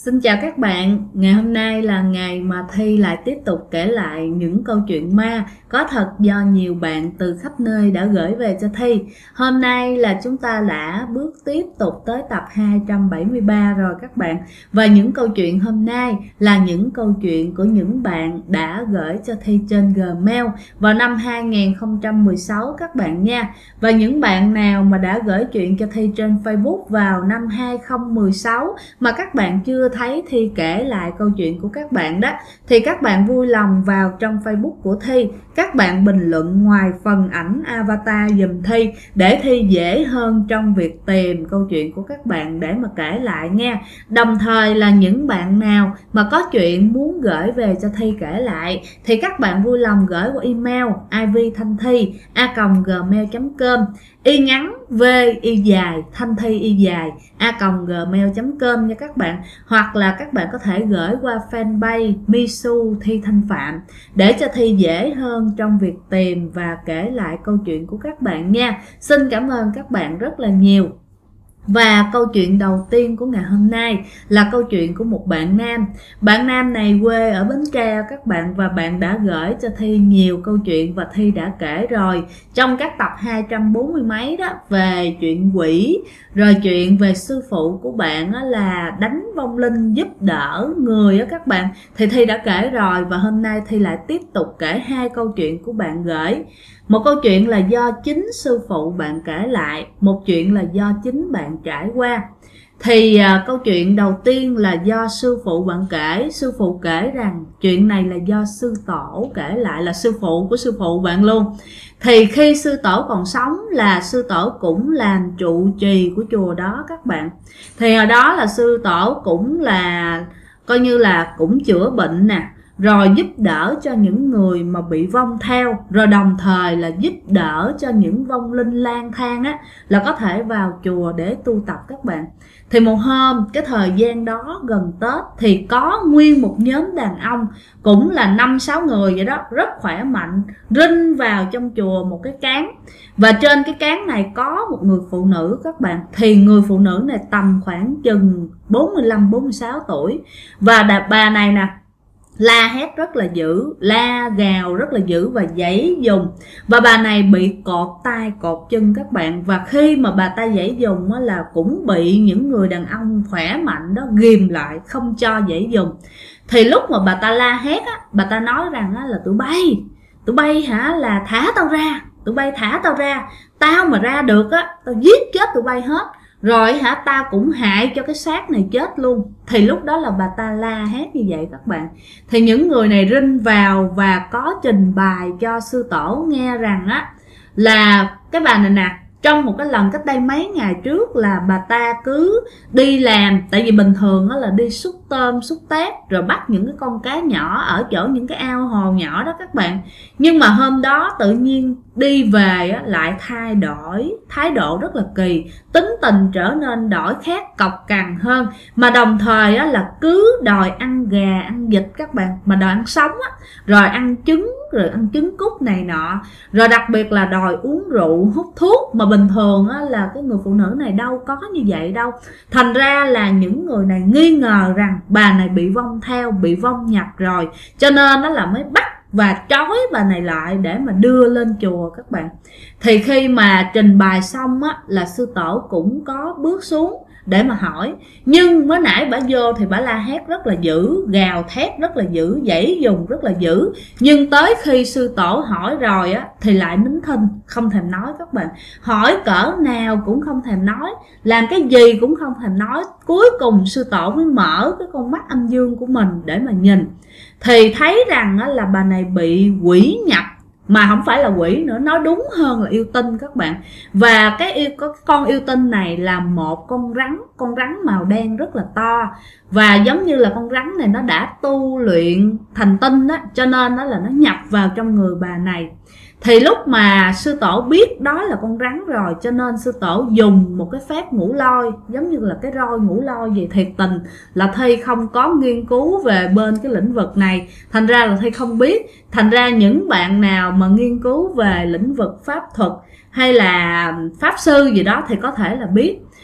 Xin chào các bạn, ngày hôm nay là ngày mà Thi lại tiếp tục kể lại những câu chuyện ma có thật do nhiều bạn từ khắp nơi đã gửi về cho Thi. Hôm nay là chúng ta đã bước tiếp tục tới tập 273 rồi các bạn. Và những câu chuyện hôm nay là những câu chuyện của những bạn đã gửi cho Thi trên Gmail vào năm 2016 các bạn nha. Và những bạn nào mà đã gửi chuyện cho Thi trên Facebook vào năm 2016 mà các bạn chưa thấy Thi kể lại câu chuyện của các bạn đó, thì các bạn vui lòng vào trong Facebook của Thi, các bạn bình luận ngoài phần ảnh avatar giùm Thi để Thi dễ hơn trong việc tìm câu chuyện của các bạn để mà kể lại nha. Đồng thời là những bạn nào mà có chuyện muốn gửi về cho Thi kể lại thì các bạn vui lòng gửi qua email ivthanhthi@gmail.com, y ngắn v y dài thanh thi y dài @gmail.com nha các bạn. Hoặc là các bạn có thể gửi qua fanpage Misu Thi Thanh Phạm để cho Thi dễ hơn trong việc tìm và kể lại câu chuyện của các bạn nha. Xin cảm ơn các bạn rất là nhiều. Và câu chuyện đầu tiên của ngày hôm nay là câu chuyện của một bạn nam. Bạn nam này quê ở Bến Tre các bạn, và bạn đã gửi cho Thi nhiều câu chuyện và Thi đã kể rồi trong các tập 240 mấy đó, về chuyện quỷ, rồi chuyện về sư phụ của bạn là đánh vong linh giúp đỡ người á các bạn, thì Thi đã kể rồi. Và hôm nay Thi lại tiếp tục kể hai câu chuyện của bạn gửi. Một câu chuyện là do chính sư phụ bạn kể lại, một chuyện là do chính bạn trải qua. Thì câu chuyện đầu tiên là do sư phụ bạn kể. Sư phụ kể rằng chuyện này là do sư tổ kể lại, là sư phụ của sư phụ bạn luôn. Thì khi sư tổ còn sống là sư tổ cũng làm trụ trì của chùa đó các bạn. Thì hồi đó là sư tổ cũng là coi như là cũng chữa bệnh nè, rồi giúp đỡ cho những người mà bị vong theo, rồi đồng thời là giúp đỡ cho những vong linh lang thang á là có thể vào chùa để tu tập các bạn. Thì một hôm cái thời gian đó gần Tết thì có nguyên một nhóm đàn ông cũng là 5-6 người vậy đó, rất khỏe mạnh, rinh vào trong chùa một cái cán. Và trên cái cán này có một người phụ nữ các bạn. Thì người phụ nữ này tầm khoảng chừng 45-46 tuổi. Và bà này nè, la hét rất là dữ, la gào rất là dữ và giãy giùng. Và bà này bị cột tay cột chân các bạn. Và khi mà bà ta giãy giùng là cũng bị những người đàn ông khỏe mạnh đó ghìm lại không cho giãy giùng. Thì lúc mà bà ta la hét á, bà ta nói rằng là tụi bay hả, là thả tao ra, tụi bay thả tao ra, tao mà ra được á tao giết chết tụi bay hết, rồi hả tao cũng hại cho cái xác này chết luôn. Thì lúc đó là bà ta la hét như vậy các bạn. Thì những người này rinh vào và có trình bày cho sư tổ nghe rằng á là cái bà này nè, trong một cái lần cách đây mấy ngày trước là bà ta cứ đi làm, tại vì bình thường là đi xúc tôm xúc tép rồi bắt những cái con cá nhỏ ở chỗ những cái ao hồ nhỏ đó các bạn. Nhưng mà hôm đó tự nhiên đi về lại thay đổi thái độ rất là kỳ, tính tình trở nên đổi khác, cọc cằn hơn, mà đồng thời là cứ đòi ăn gà ăn vịt các bạn, mà đòi ăn sống rồi ăn trứng, rồi ăn trứng cút này nọ, rồi đặc biệt là đòi uống rượu hút thuốc, mà bình thường là cái người phụ nữ này đâu có như vậy đâu. Thành ra là những người này nghi ngờ rằng bà này bị vong theo, bị vong nhập rồi, cho nên nó là mới bắt và trói bà này lại để mà đưa lên chùa các bạn. Thì khi mà trình bày xong là sư tổ cũng có bước xuống để mà hỏi. Nhưng mới nãy bà vô thì bà la hét rất là dữ, gào thét rất là dữ, giãy giùng rất là dữ. Nhưng tới khi sư tổ hỏi rồi thì lại nín thinh, không thèm nói các bạn. Hỏi cỡ nào cũng không thèm nói, làm cái gì cũng không thèm nói. Cuối cùng sư tổ mới mở cái con mắt âm dương của mình để mà nhìn. Thì thấy rằng là bà này bị quỷ nhập, mà không phải là quỷ nữa, nói đúng hơn là yêu tinh các bạn. Và cái con yêu tinh này là một con rắn màu đen rất là to. Và giống như là con rắn này nó đã tu luyện thành tinh đó, cho nên là nó nhập vào trong người bà này. Thì lúc mà sư tổ biết đó là con rắn rồi, cho nên sư tổ dùng một cái phép ngũ lôi, giống như là cái roi ngũ lôi vậy. Thiệt tình là Thi không có nghiên cứu về bên cái lĩnh vực này, thành ra là Thi không biết. Thành ra những bạn nào mà nghiên cứu về lĩnh vực pháp thuật hay là pháp sư gì đó thì có thể là biết.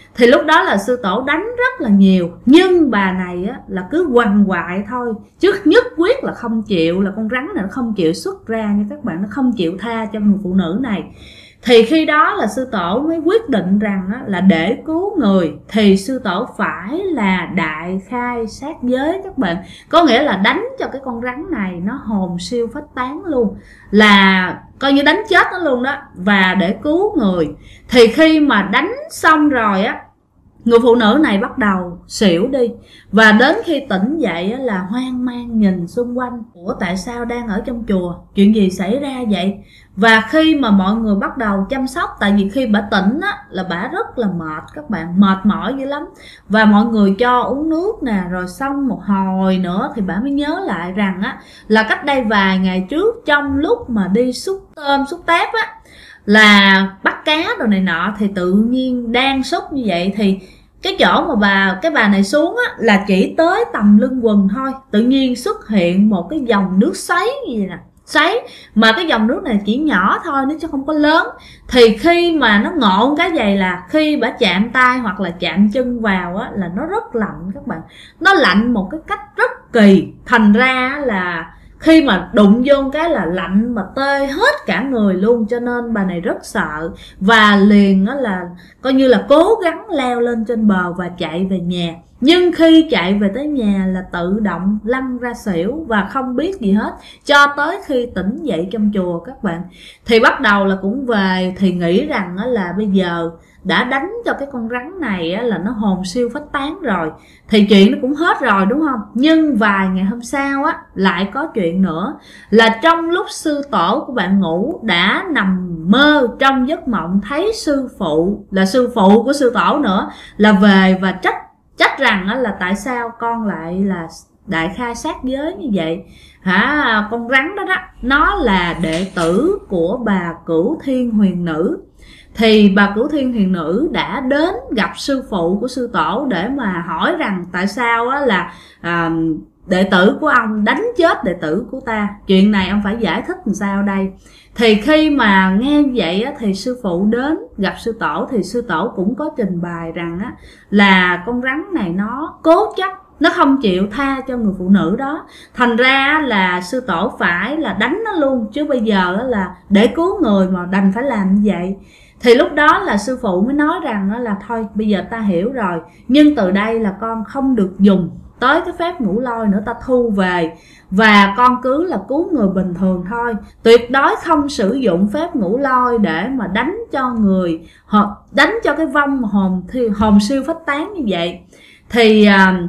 Thì lúc đó là sư tổ đánh rất là nhiều, nhưng bà này á, là cứ quằn quại thôi, chứ nhất quyết là không chịu, là con rắn này nó không chịu xuất ra nha các bạn, nó không chịu tha cho người phụ nữ này. Thì khi đó là sư tổ mới quyết định rằng á, là để cứu người thì sư tổ phải là đại khai sát giới các bạn. Có nghĩa là đánh cho cái con rắn này nó hồn siêu phách tán luôn, là coi như đánh chết nó luôn đó, và để cứu người. Thì khi mà đánh xong rồi á, người phụ nữ này bắt đầu xỉu đi, và đến khi tỉnh dậy là hoang mang nhìn xung quanh. Ủa tại sao đang ở trong chùa, chuyện gì xảy ra vậy? Và khi mà mọi người bắt đầu chăm sóc, tại vì khi bả tỉnh á, là bả rất là mệt các bạn, mệt mỏi dữ lắm. Và mọi người cho uống nước nè, rồi xong một hồi nữa thì bả mới nhớ lại rằng á, là cách đây vài ngày trước trong lúc mà đi xúc tôm xúc tép á, là bắt cá đồ này nọ, thì tự nhiên đang xúc như vậy thì cái chỗ mà cái bà này xuống á, là chỉ tới tầm lưng quần thôi, tự nhiên xuất hiện một cái dòng nước xoáy như vậy nè, xoáy mà cái dòng nước này chỉ nhỏ thôi chứ không có lớn. Thì khi mà nó ngộn cái giày, là khi bả chạm tay hoặc là chạm chân vào á, là nó rất lạnh các bạn, nó lạnh một cái cách rất kỳ. Thành ra là khi mà đụng vô cái là lạnh mà tê hết cả người luôn, cho nên bà này rất sợ và liền đó là coi như là cố gắng leo lên trên bờ và chạy về nhà. Nhưng khi chạy về tới nhà là tự động lăn ra xỉu và không biết gì hết, cho tới khi tỉnh dậy trong chùa các bạn. Thì bắt đầu là cũng về, thì nghĩ rằng là bây giờ đã đánh cho cái con rắn này là nó hồn siêu phách tán rồi, thì chuyện nó cũng hết rồi đúng không? Nhưng vài ngày hôm sau á, lại có chuyện nữa, là trong lúc sư tổ của bạn ngủ, đã nằm mơ trong giấc mộng thấy sư phụ, là sư phụ của sư tổ nữa, là về và trách rằng là tại sao con lại là đại khai sát giới như vậy hả? Con rắn đó đó, nó là đệ tử của bà Cửu Thiên Huyền Nữ. Thì bà Cửu Thiên Huyền Nữ đã đến gặp sư phụ của sư tổ để mà hỏi rằng tại sao là đệ tử của ông đánh chết đệ tử của ta, chuyện này ông phải giải thích làm sao đây. Thì khi mà nghe vậy thì sư phụ đến gặp sư tổ, thì sư tổ cũng có trình bày rằng là con rắn này nó cố chấp, nó không chịu tha cho người phụ nữ đó, thành ra là sư tổ phải là đánh nó luôn, chứ bây giờ là để cứu người mà đành phải làm như vậy. Thì lúc đó là sư phụ mới nói rằng là thôi bây giờ ta hiểu rồi, nhưng từ đây là con không được dùng tới cái phép ngũ lôi nữa, ta thu về, và con cứ là cứu người bình thường thôi, tuyệt đối không sử dụng phép ngũ lôi để mà đánh cho người, đánh cho cái vong hồn siêu phách tán như vậy. Thì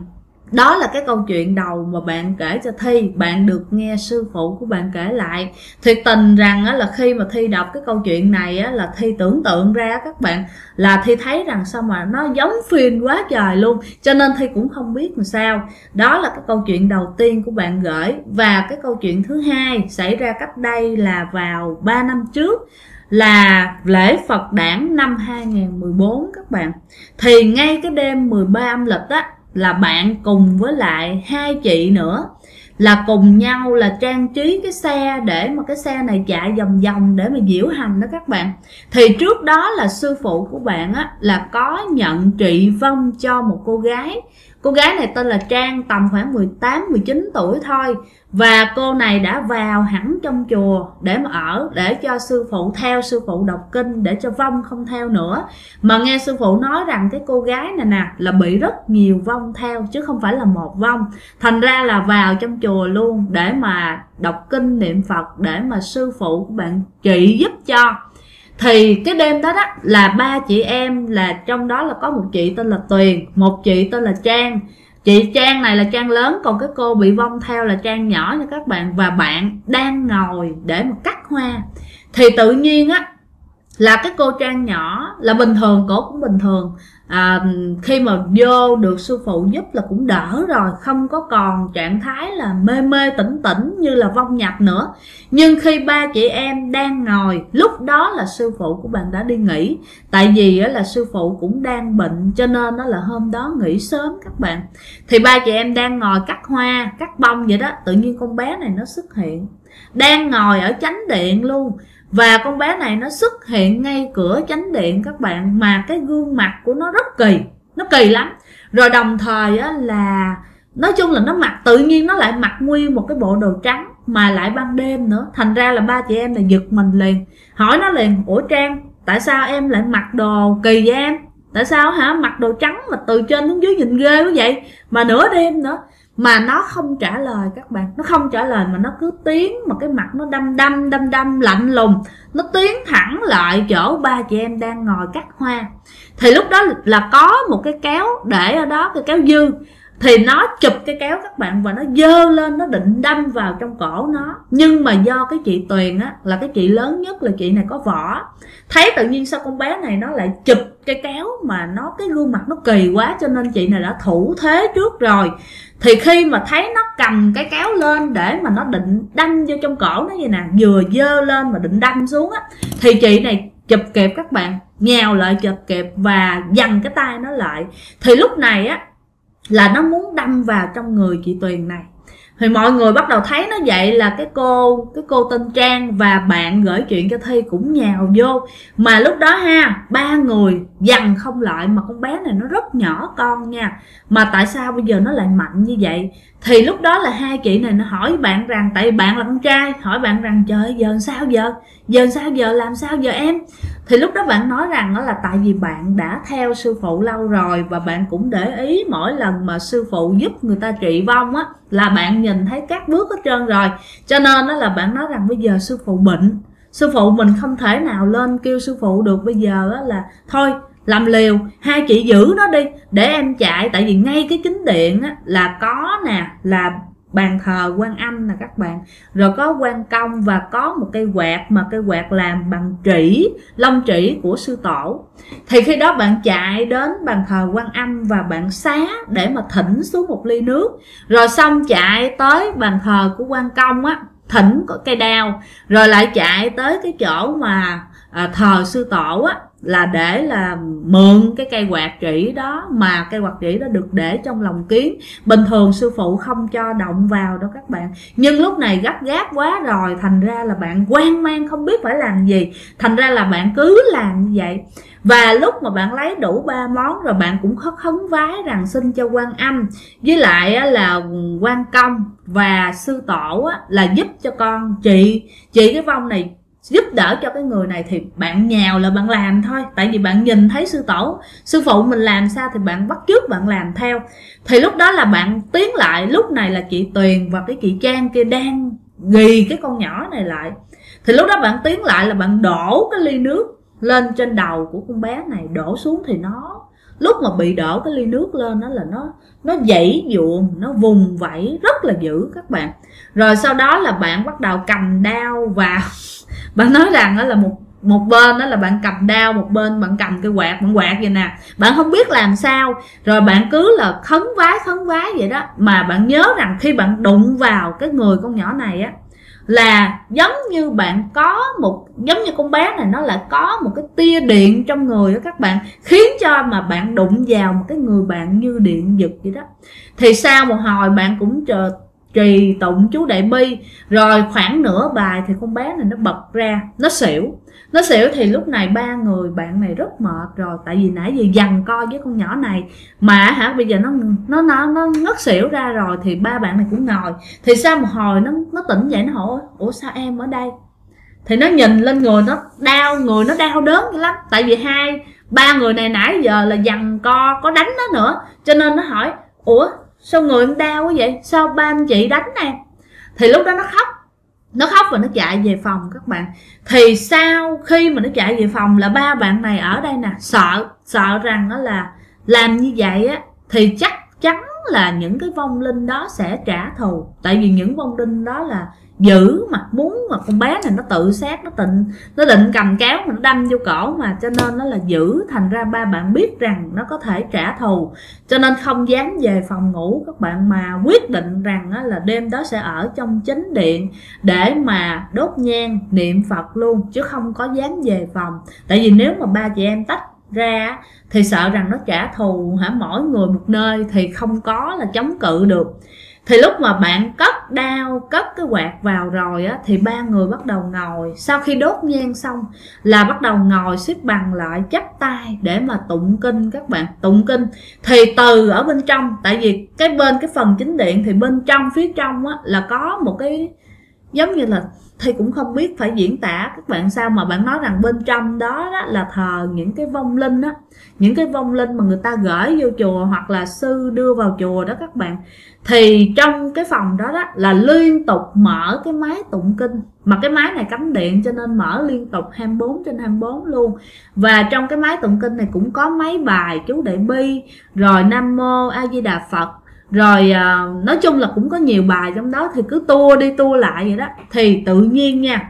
đó là cái câu chuyện đầu mà bạn kể cho Thi, bạn được nghe sư phụ của bạn kể lại. Thiệt tình rằng là khi mà Thi đọc cái câu chuyện này là Thi tưởng tượng ra các bạn, là Thi thấy rằng sao mà nó giống phim quá trời luôn, cho nên Thi cũng không biết làm sao. Đó là cái câu chuyện đầu tiên của bạn gửi. Và cái câu chuyện thứ hai xảy ra cách đây là vào 3 năm trước, là lễ Phật đản năm 2014 các bạn. Thì ngay cái đêm 13 âm lịch á, là bạn cùng với lại hai chị nữa là cùng nhau là trang trí cái xe, để mà cái xe này chạy vòng vòng để mà diễu hành đó các bạn. Thì trước đó là sư phụ của bạn là có nhận trị vong cho một cô gái. Cô gái này tên là Trang, tầm khoảng 18-19 tuổi thôi. Và cô này đã vào hẳn trong chùa để mà ở, để cho sư phụ theo sư phụ đọc kinh, để cho vong không theo nữa. Mà nghe sư phụ nói rằng cái cô gái này nè là bị rất nhiều vong theo, chứ không phải là một vong. Thành ra là vào trong chùa luôn để mà đọc kinh niệm Phật, để mà sư phụ của bạn trị giúp cho. Thì cái đêm đó đó là ba chị em, là trong đó là có một chị tên là Tuyền, một chị tên là Trang. Chị Trang này là Trang lớn, còn cái cô bị vong theo là Trang nhỏ nha các bạn. Và bạn đang ngồi để mà cắt hoa. Thì tự nhiên là cái cô Trang nhỏ là bình thường, cổ cũng bình thường, khi mà vô được sư phụ giúp là cũng đỡ rồi, không có còn trạng thái là mê mê tỉnh tỉnh như là vong nhập nữa. Nhưng khi ba chị em đang ngồi, lúc đó là sư phụ của bạn đã đi nghỉ, tại vì là sư phụ cũng đang bệnh, cho nên là hôm đó nghỉ sớm các bạn. Thì ba chị em đang ngồi cắt hoa, cắt bông vậy đó, tự nhiên con bé này nó xuất hiện, đang ngồi ở chánh điện luôn. Và con bé này nó xuất hiện ngay cửa chánh điện các bạn, mà cái gương mặt của nó rất kỳ, nó kỳ lắm. Rồi đồng thời á, là nói chung là nó mặc tự nhiên nó lại mặc nguyên một cái bộ đồ trắng mà lại ban đêm nữa, thành ra là ba chị em này giật mình liền, hỏi nó liền: ủa Trang, tại sao em lại mặc đồ kỳ vậy em? Tại sao hả mặc đồ trắng mà từ trên xuống dưới nhìn ghê quá vậy, mà nửa đêm nữa? Mà nó không trả lời các bạn, nó không trả lời mà nó cứ tiến, mà cái mặt nó đăm lạnh lùng, nó tiến thẳng lại chỗ ba chị em đang ngồi cắt hoa. Thì lúc đó là có một cái kéo để ở đó, cái kéo dư, thì nó chụp cái kéo các bạn và nó giơ lên, nó định đâm vào trong cổ nó. Nhưng mà do cái chị Tuyền á, là cái chị lớn nhất, là chị này có võ, thấy tự nhiên sao con bé này nó lại chụp cái kéo mà nó cái gương mặt nó kỳ quá, cho nên chị này đã thủ thế trước rồi. Thì khi mà thấy nó cầm cái kéo lên để mà nó định đâm vô trong cổ nó vậy nè, vừa giơ lên mà định đâm xuống á, thì chị này chụp kịp các bạn, nhào lại chụp kịp và giằng cái tay nó lại. Thì lúc này á là nó muốn đâm vào trong người chị Tuyền này. Thì mọi người bắt đầu thấy nó vậy là cái cô tên Trang và bạn gửi chuyện cho Thi cũng nhào vô. Mà lúc đó ha, ba người dằn không lại, mà con bé này nó rất nhỏ con nha, mà tại sao bây giờ nó lại mạnh như vậy? Thì lúc đó là hai chị này nó hỏi bạn rằng, tại vì bạn là con trai, hỏi bạn rằng trời giờ sao giờ? Giờ sao giờ, làm sao giờ em? Thì lúc đó bạn nói rằng đó là tại vì bạn đã theo sư phụ lâu rồi, và bạn cũng để ý mỗi lần mà sư phụ giúp người ta trị vong á, là bạn nhìn thấy các bước hết trơn rồi. Cho nên đó là bạn nói rằng bây giờ sư phụ bệnh, sư phụ mình không thể nào lên kêu sư phụ được, bây giờ á là thôi làm liều, hai chị giữ nó đi để em chạy. Tại vì ngay cái chính điện á là có nè, là bàn thờ Quan Âm nè các bạn, rồi có quan công và có một cây quạt, mà cây quạt làm bằng trĩ, lông trĩ của sư tổ. Thì khi đó bạn chạy đến bàn thờ Quan Âm và bạn xá để mà thỉnh xuống một ly nước, rồi xong chạy tới bàn thờ của quan công á, thỉnh có cây đao, rồi lại chạy tới cái chỗ mà thờ sư tổ á, là để là mượn cái cây quạt trĩ đó. Mà cây quạt trĩ đó được để trong lồng kiến, bình thường sư phụ không cho động vào đâu các bạn. Nhưng lúc này gấp gáp quá rồi, thành ra là bạn hoang mang không biết phải làm gì, thành ra là bạn cứ làm như vậy. Và lúc mà bạn lấy đủ 3 món rồi, bạn cũng khấn vái rằng xin cho Quan Âm với lại là quan công và sư tổ là giúp cho con chị cái vong này, giúp đỡ cho cái người này. Thì bạn nhào là bạn làm thôi, tại vì bạn nhìn thấy sư phụ mình làm sao thì bạn bắt chước bạn làm theo. Thì lúc đó là bạn tiến lại, lúc này là chị Tuyền và cái chị Trang kia đang ghì cái con nhỏ này lại. Thì lúc đó bạn tiến lại là bạn đổ cái ly nước lên trên đầu của con bé này, đổ xuống. Thì nó lúc mà bị đổ cái ly nước lên đó là nó giãy giụa, nó vùng vẫy rất là dữ các bạn. Rồi sau đó là bạn bắt đầu cầm đao và bạn nói rằng đó là một bên đó là bạn cầm đao, một bên bạn cầm cái quạt, bạn quạt vậy nè, bạn không biết làm sao. Rồi bạn cứ là khấn vái vậy đó. Mà bạn nhớ rằng khi bạn đụng vào cái người con nhỏ này á, là giống như bạn có giống như con bé này nó lại có một cái tia điện trong người đó các bạn, khiến cho mà bạn đụng vào một cái người bạn như điện giật vậy đó. Thì sau một hồi bạn cũng trì tụng chú Đại Bi, rồi khoảng nửa bài thì con bé này nó bật ra, nó xỉu. Thì lúc này ba người bạn này rất mệt rồi, tại vì nãy giờ giằng co với con nhỏ này mà bây giờ nó ngất xỉu ra rồi. Thì ba bạn này cũng ngồi. Thì sau một hồi nó tỉnh dậy, nó hỏi ủa sao em ở đây? Thì nó nhìn lên người nó đau, người nó đau đớn dữ lắm, tại vì ba người này nãy giờ là giằng co, có đánh nó nữa, cho nên nó hỏi ủa sao người em đau quá vậy, sao ba anh chị đánh em? Thì lúc đó nó khóc và nó chạy về phòng các bạn. Thì sau khi mà nó chạy về phòng là ba bạn này ở đây nè, sợ rằng đó là làm như vậy á thì chắc chắn là những cái vong linh đó sẽ trả thù. Tại vì những vong linh đó là dữ, mà muốn mà con bé này nó tự sát, nó định cầm kéo mà nó đâm vô cổ mà, cho nên nó là dữ. Thành ra ba bạn biết rằng nó có thể trả thù, cho nên không dám về phòng ngủ các bạn, mà quyết định rằng là đêm đó sẽ ở trong chính điện để mà đốt nhang niệm Phật luôn, chứ không có dám về phòng. Tại vì nếu mà ba chị em tách ra thì sợ rằng nó trả thù mỗi người một nơi thì không có là chống cự được. Thì lúc mà bạn cất cái quạt vào rồi á, thì ba người bắt đầu ngồi. Sau khi đốt nhang xong là bắt đầu ngồi xếp bằng lại, chắp tay để mà tụng kinh các bạn. Tụng kinh thì từ ở bên trong, tại vì cái phần chính điện thì bên trong, phía trong á là có một cái giống như là thì cũng không biết phải diễn tả các bạn sao, mà bạn nói rằng bên trong đó, là thờ những cái vong linh á, những cái vong linh mà người ta gửi vô chùa hoặc là sư đưa vào chùa đó các bạn. Thì trong cái phòng đó là liên tục mở cái máy tụng kinh, mà cái máy này cắm điện cho nên mở liên tục 24/24 luôn. Và trong cái máy tụng kinh này cũng có mấy bài chú Đại Bi, rồi Nam Mô A Di Đà Phật, rồi nói chung là cũng có nhiều bài trong đó, thì cứ tua đi tua lại vậy đó. Thì tự nhiên nha,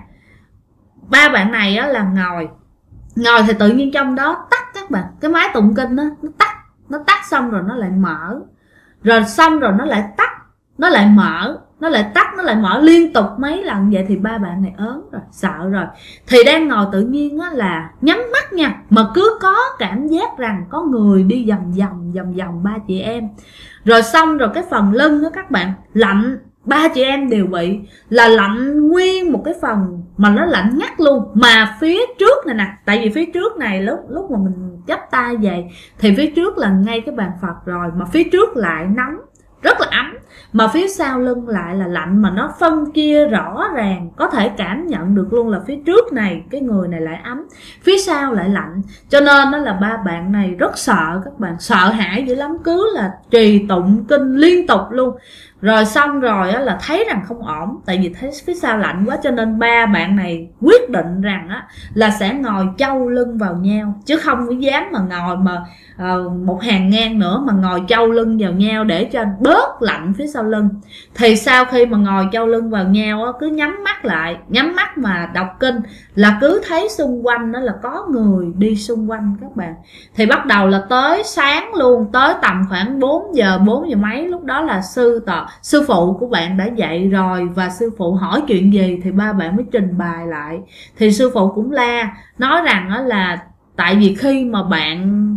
ba bạn này á là ngồi thì tự nhiên trong đó tắt các bạn. Cái máy tụng kinh đó, nó tắt xong rồi nó lại mở, rồi xong rồi nó lại tắt, nó lại mở, nó lại tắt, nó lại mở liên tục mấy lần vậy. Thì ba bạn này ớn rồi, sợ rồi, thì đang ngồi tự nhiên á là nhắm mắt nha, mà cứ có cảm giác rằng có người đi vòng vòng ba chị em. Rồi xong rồi cái phần lưng đó các bạn lạnh, ba chị em đều bị là lạnh nguyên một cái phần mà nó lạnh ngắt luôn. Mà phía trước này nè, tại vì phía trước này lúc mà mình chắp tay về thì phía trước là ngay cái bàn Phật rồi, mà phía trước lại nóng rất là ấm, mà phía sau lưng lại là lạnh, mà nó phân chia rõ ràng, có thể cảm nhận được luôn là phía trước này cái người này lại ấm, phía sau lại lạnh. Cho nên đó là ba bạn này rất sợ các bạn, sợ hãi dữ lắm, cứ là trì tụng kinh liên tục luôn. Rồi xong rồi á là thấy rằng không ổn, tại vì thấy phía sau lạnh quá, cho nên ba bạn này quyết định rằng á là sẽ ngồi châu lưng vào nhau, chứ không có dám mà ngồi mà một hàng ngang nữa, mà ngồi châu lưng vào nhau để cho bớt lạnh phía sau lưng. Thì sau khi mà ngồi châu lưng vào nhau á, cứ nhắm mắt lại, nhắm mắt mà đọc kinh là cứ thấy xung quanh đó là có người đi xung quanh các bạn. Thì bắt đầu là tới sáng luôn, tới tầm khoảng 4 giờ mấy, lúc đó là sư phụ của bạn đã dậy rồi, và sư phụ hỏi chuyện gì thì ba bạn mới trình bày lại. Thì sư phụ cũng la, nói rằng đó là tại vì khi mà bạn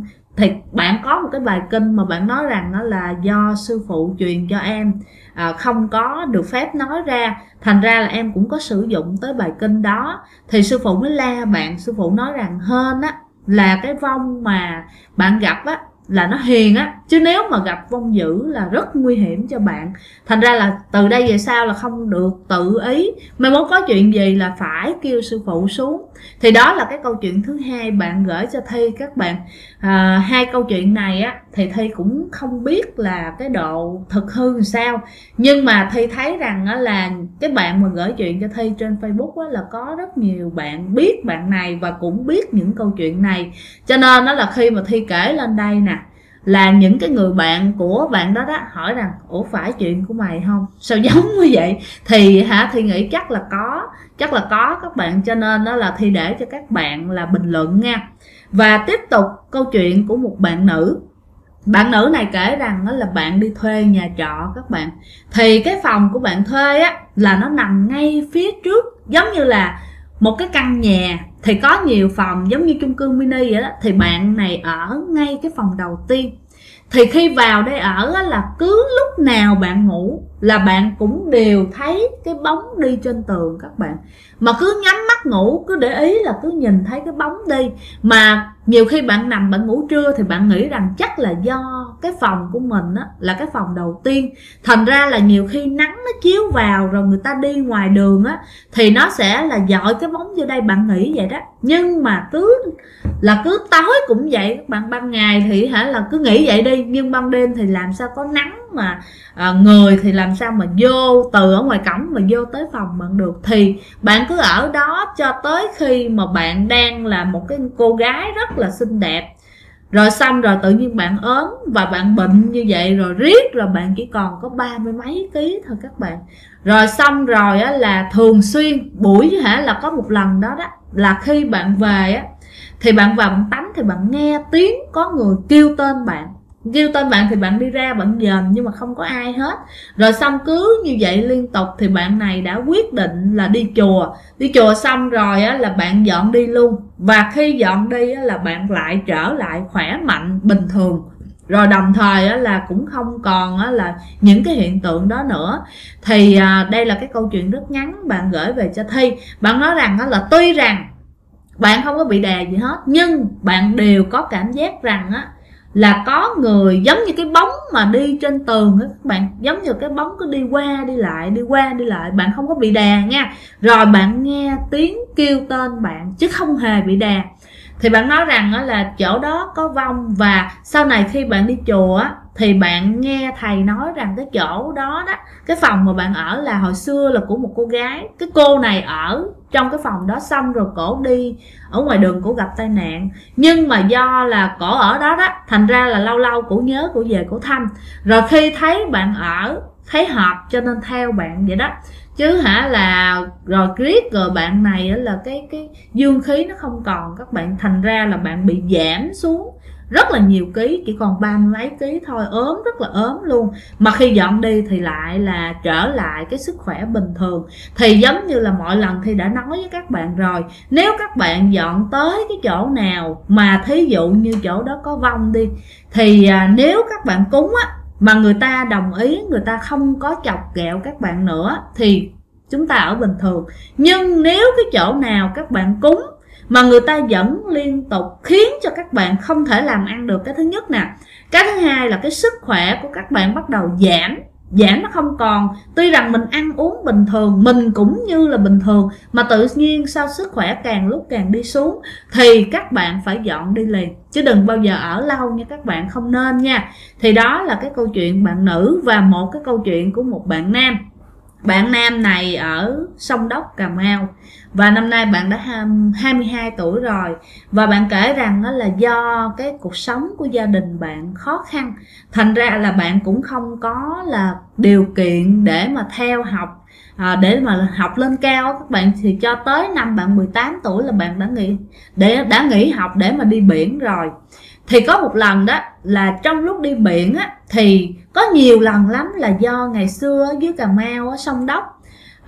có một cái bài kinh mà bạn nói rằng đó là do sư phụ truyền cho em, không có được phép nói ra, thành ra là em cũng có sử dụng tới bài kinh đó. Thì sư phụ mới la bạn, sư phụ nói rằng hên á là cái vong mà bạn gặp á là nó hiền á, chứ nếu mà gặp vong dữ là rất nguy hiểm cho bạn. Thành ra là từ đây về sau là không được tự ý, mai mốt có chuyện gì là phải kêu sư phụ xuống. Thì đó là cái câu chuyện thứ hai bạn gửi cho Thi các bạn. Hai câu chuyện này á thì Thi cũng không biết là cái độ thực hư làm sao, nhưng mà Thi thấy rằng á là cái bạn mà gửi chuyện cho Thi trên Facebook á là có rất nhiều bạn biết bạn này và cũng biết những câu chuyện này. Cho nên đó là khi mà Thi kể lên đây nè, là những cái người bạn của bạn đó hỏi rằng ủa phải chuyện của mày không, sao giống như vậy, thì Thi nghĩ chắc là có các bạn. Cho nên đó là Thi để cho các bạn là bình luận nha. Và tiếp tục câu chuyện của một bạn nữ. Bạn nữ này kể rằng đó là bạn đi thuê nhà trọ các bạn. Thì cái phòng của bạn thuê á là nó nằm ngay phía trước, giống như là một cái căn nhà thì có nhiều phòng giống như chung cư mini vậy đó. Thì bạn này ở ngay cái phòng đầu tiên. Thì khi vào đây ở là cứ lúc nào bạn ngủ là bạn cũng đều thấy cái bóng đi trên tường các bạn. Mà cứ nhắm mắt ngủ, cứ để ý là cứ nhìn thấy cái bóng đi. Mà nhiều khi bạn nằm bạn ngủ trưa thì bạn nghĩ rằng chắc là do cái phòng của mình á, là cái phòng đầu tiên, thành ra là nhiều khi nắng nó chiếu vào rồi người ta đi ngoài đường á thì nó sẽ là dọi cái bóng vô đây, bạn nghĩ vậy đó. Nhưng mà cứ tối cũng vậy các bạn, ban ngày thì là cứ nghĩ vậy đi, nhưng ban đêm thì làm sao có nắng mà người thì làm sao mà vô từ ở ngoài cổng mà vô tới phòng bạn được. Thì bạn cứ ở đó cho tới khi mà bạn đang là một cái cô gái rất là xinh đẹp, rồi xong rồi tự nhiên bạn ốm và bạn bệnh như vậy, rồi riết rồi bạn chỉ còn có 30 mấy ký thôi các bạn. Rồi xong rồi á là thường xuyên buổi là có một lần đó là khi bạn về á thì bạn vào bạn tắm thì bạn nghe tiếng có người kêu tên bạn thì bạn đi ra bạn dòm nhưng mà không có ai hết. Rồi xong cứ như vậy liên tục thì bạn này đã quyết định là đi chùa xong rồi á là bạn dọn đi luôn. Và khi dọn đi á là bạn lại trở lại khỏe mạnh bình thường, rồi đồng thời là cũng không còn là những cái hiện tượng đó nữa. Thì đây là cái câu chuyện rất ngắn bạn gửi về cho Thi. Bạn nói rằng là tuy rằng bạn không có bị đè gì hết, nhưng bạn đều có cảm giác rằng là có người giống như cái bóng mà đi trên tường các bạn, giống như cái bóng cứ đi qua đi lại, đi qua đi lại. Bạn không có bị đè nha. Rồi bạn nghe tiếng kêu tên bạn chứ không hề bị đè. Thì bạn nói rằng là chỗ đó có vong, và sau này khi bạn đi chùa thì bạn nghe thầy nói rằng cái chỗ đó cái phòng mà bạn ở là hồi xưa là của một cô gái. Cái cô này ở trong cái phòng đó, xong rồi cổ đi ở ngoài đường, cổ gặp tai nạn, nhưng mà do là cổ ở đó thành ra là lâu lâu cổ nhớ, cổ về cổ thăm, rồi khi thấy bạn ở thấy hợp cho nên theo bạn vậy đó. Chứ là rồi riết rồi bạn này là cái dương khí nó không còn các bạn, thành ra là bạn bị giảm xuống rất là nhiều ký, chỉ còn 30 mấy ký thôi, ốm rất là ốm luôn. Mà khi dọn đi thì lại là trở lại cái sức khỏe bình thường. Thì giống như là mọi lần thì đã nói với các bạn rồi, nếu các bạn dọn tới cái chỗ nào mà thí dụ như chỗ đó có vong đi, thì nếu các bạn cúng mà người ta đồng ý, người ta không có chọc ghẹo các bạn nữa thì chúng ta ở bình thường. Nhưng nếu cái chỗ nào các bạn cúng mà người ta vẫn liên tục khiến cho các bạn không thể làm ăn được, cái thứ nhất nè. Cái thứ hai là cái sức khỏe của các bạn bắt đầu giảm nó không còn. Tuy rằng mình ăn uống bình thường, mình cũng như là bình thường, mà tự nhiên sao sức khỏe càng lúc càng đi xuống, thì các bạn phải dọn đi liền, chứ đừng bao giờ ở lâu nha các bạn, không nên nha. Thì đó là cái câu chuyện bạn nữ. Và một cái câu chuyện của một bạn nam. Bạn nam này ở Sông Đốc, Cà Mau, và năm nay bạn đã 22 tuổi rồi. Và bạn kể rằng là do cái cuộc sống của gia đình bạn khó khăn, thành ra là bạn cũng không có là điều kiện để mà theo học, để mà học lên cao các bạn. Thì cho tới năm bạn 18 tuổi là bạn đã nghỉ học để mà đi biển rồi. Thì có một lần đó là trong lúc đi biển thì có nhiều lần lắm là do ngày xưa dưới Cà Mau Sông Đốc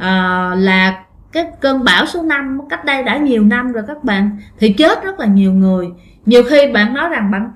là cái cơn bão số 5 cách đây đã nhiều năm rồi các bạn, thì chết rất là nhiều người. Nhiều khi bạn nói rằng bạn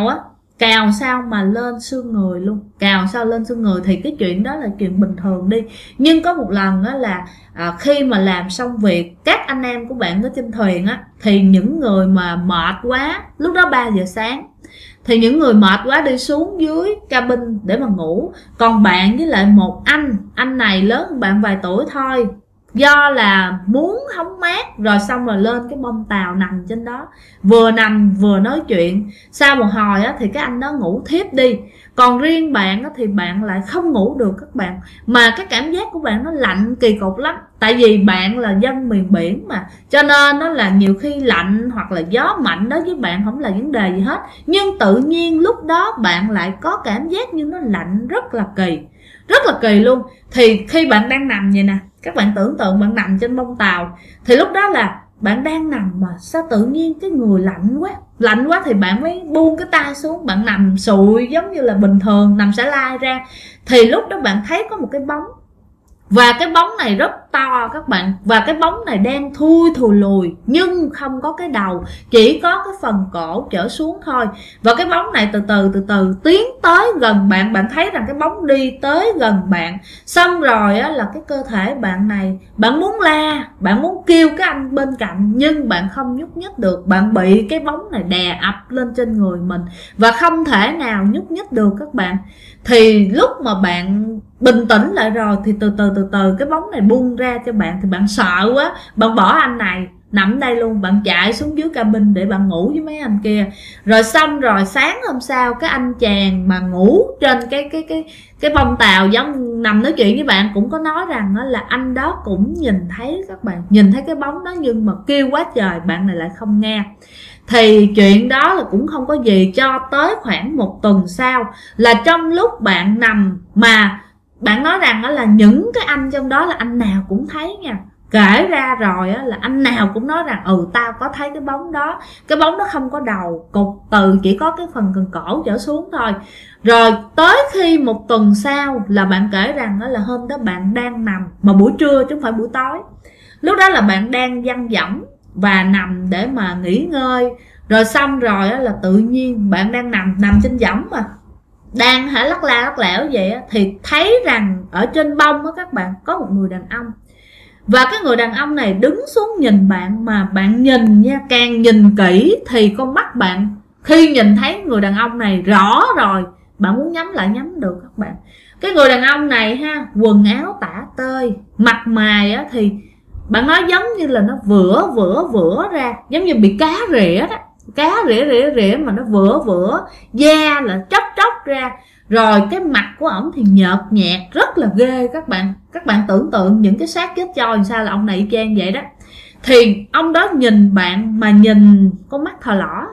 cào sao mà lên xương người luôn, cào sao lên xương người, thì cái chuyện đó là chuyện bình thường đi. Nhưng có một lần là khi mà làm xong việc, các anh em của bạn ở trên thuyền thì những người mà mệt quá, lúc đó 3 giờ sáng, thì những người mệt quá đi xuống dưới cabin để mà ngủ. Còn bạn với lại một anh này lớn hơn bạn vài tuổi thôi, do là muốn hóng mát, rồi xong rồi lên cái bông tàu nằm trên đó, vừa nằm vừa nói chuyện. Sau một hồi thì cái anh đó ngủ thiếp đi. Còn riêng bạn thì bạn lại không ngủ được các bạn, mà cái cảm giác của bạn nó lạnh kỳ cục lắm. Tại vì bạn là dân miền biển mà, cho nên nó là nhiều khi lạnh hoặc là gió mạnh đó với bạn không là vấn đề gì hết. Nhưng tự nhiên lúc đó bạn lại có cảm giác như nó lạnh rất là kỳ luôn. Thì khi bạn đang nằm vậy nè, các bạn tưởng tượng bạn nằm trên bông tàu, thì lúc đó là bạn đang nằm mà sao tự nhiên cái người lạnh quá thì bạn mới buông cái tay xuống, bạn nằm sụi giống như là bình thường, nằm xả lai ra. Thì lúc đó bạn thấy có một cái bóng, và cái bóng này rất to các bạn, và cái bóng này đang thui thùi lùi nhưng không có cái đầu, chỉ có cái phần cổ trở xuống thôi. Và cái bóng này từ từ tiến tới gần bạn. Bạn thấy rằng cái bóng đi tới gần bạn, xong rồi là cái cơ thể bạn này, bạn muốn la, bạn muốn kêu cái anh bên cạnh, nhưng bạn không nhúc nhích được. Bạn bị cái bóng này đè ập lên trên người mình và không thể nào nhúc nhích được các bạn. Thì lúc mà bạn bình tĩnh lại rồi thì từ từ cái bóng này buông ra cho bạn, thì bạn sợ quá, bạn bỏ anh này nằm đây luôn, bạn chạy xuống dưới cabin để bạn ngủ với mấy anh kia. Rồi xong rồi sáng hôm sau, cái anh chàng mà ngủ trên cái bông tàu giống nằm nói chuyện với bạn cũng có nói rằng là anh đó cũng nhìn thấy các bạn, nhìn thấy cái bóng đó, nhưng mà kêu quá trời bạn này lại không nghe. Thì chuyện đó là cũng không có gì, cho tới khoảng 1 tuần sau là trong lúc bạn nằm mà bạn nói rằng là những cái anh trong đó là anh nào cũng thấy nha. Kể ra rồi là anh nào cũng nói rằng tao có thấy cái bóng đó. Cái bóng đó không có đầu, cục từ chỉ có cái phần cần cổ trở xuống thôi. Rồi tới khi 1 tuần sau là bạn kể rằng là hôm đó bạn đang nằm, mà buổi trưa chứ không phải buổi tối. Lúc đó là bạn đang dang dỏng và nằm để mà nghỉ ngơi, Rồi xong rồi á, là tự nhiên bạn đang nằm trên võng mà đang lắc la lắc lẻo vậy á, thì thấy rằng ở trên bông á các bạn có một người đàn ông. Và cái người đàn ông này đứng xuống nhìn bạn, mà bạn nhìn nha, càng nhìn kỹ thì con mắt bạn khi nhìn thấy người đàn ông này rõ rồi, bạn muốn nhắm lại nhắm được các bạn. Cái người đàn ông này ha, quần áo tả tơi, mặt mày á thì bạn nói giống như là nó vữa ra, giống như bị cá rỉa đó, cá rỉa mà nó vữa, da là chóc ra. Rồi cái mặt của ổng thì nhợt nhạt rất là ghê các bạn. Các bạn tưởng tượng những cái xác chết cho làm sao là ông này y chang vậy đó. Thì ông đó nhìn bạn mà nhìn con mắt thò lỏ,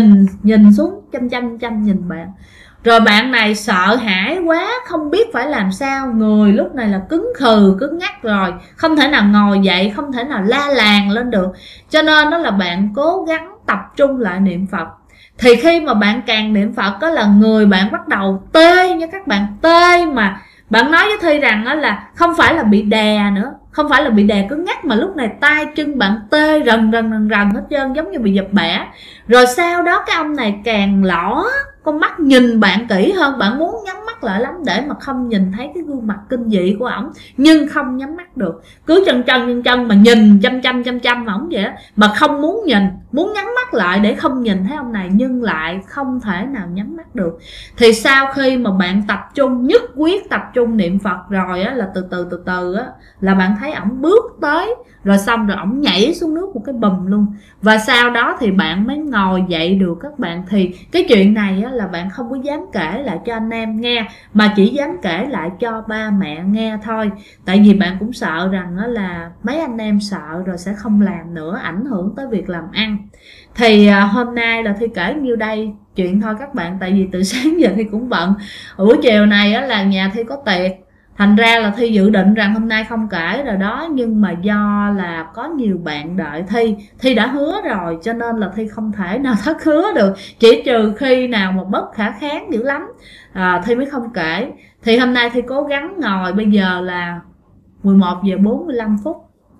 nhìn xuống chăm nhìn bạn. Rồi bạn này sợ hãi quá, không biết phải làm sao, người lúc này là cứng khừ cứng ngắc rồi, không thể nào ngồi dậy, không thể nào la làng lên được. Cho nên đó là bạn cố gắng tập trung lại niệm Phật. Thì khi mà bạn càng niệm Phật đó là người bạn bắt đầu tê nha các bạn, tê mà bạn nói với Thi rằng đó là không phải là bị đè nữa, không phải là bị đè cứng ngắc, mà lúc này tay chân bạn tê rần hết trơn, giống như bị dập bẻ. Rồi sau đó cái ông này càng lỏ con mắt nhìn bạn kỹ hơn, bạn muốn nhắm mắt lại lắm để mà không nhìn thấy cái gương mặt kinh dị của ổng, nhưng không nhắm mắt được, cứ chân mà nhìn chăm ổng vậy đó, mà không muốn nhìn, muốn nhắm mắt lại để không nhìn thấy ông này nhưng lại không thể nào nhắm mắt được. Thì sau khi mà bạn tập trung, nhất quyết tập trung niệm Phật rồi á, là từ từ á là bạn thấy ổng bước tới, rồi xong rồi ổng nhảy xuống nước một cái bùm luôn. Và sau đó thì bạn mới ngồi dậy được các bạn. Thì cái chuyện này á, là bạn không có dám kể lại cho anh em nghe, mà chỉ dám kể lại cho ba mẹ nghe thôi. Tại vì bạn cũng sợ rằng á, là mấy anh em sợ rồi sẽ không làm nữa, ảnh hưởng tới việc làm ăn. Thì hôm nay là Thi kể nhiêu đây chuyện thôi các bạn. Tại vì từ sáng giờ Thi cũng bận, buổi chiều này á, là nhà Thi có tiệc, thành ra là Thi dự định rằng hôm nay không kể rồi đó. Nhưng mà do là có nhiều bạn đợi Thi đã hứa rồi, cho nên là Thi không thể nào thất hứa được. Chỉ trừ khi nào mà bất khả kháng dữ lắm Thi mới không kể. Thì hôm nay Thi cố gắng ngồi, bây giờ là 11 giờ 45 phút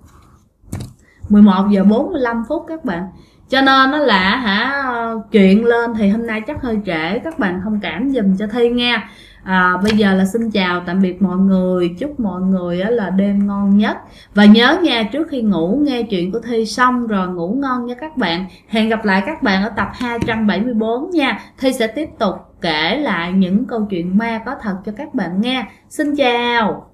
11 giờ 45 phút các bạn. Cho nên nó là chuyện lên thì hôm nay chắc hơi trễ, các bạn thông cảm giùm cho Thi nha. Bây giờ là xin chào tạm biệt mọi người, chúc mọi người là đêm ngon nhất. Và nhớ nha, trước khi ngủ nghe chuyện của Thi xong rồi ngủ ngon nha các bạn. Hẹn gặp lại các bạn ở tập 274 nha. Thi sẽ tiếp tục kể lại những câu chuyện ma có thật cho các bạn nghe. Xin chào.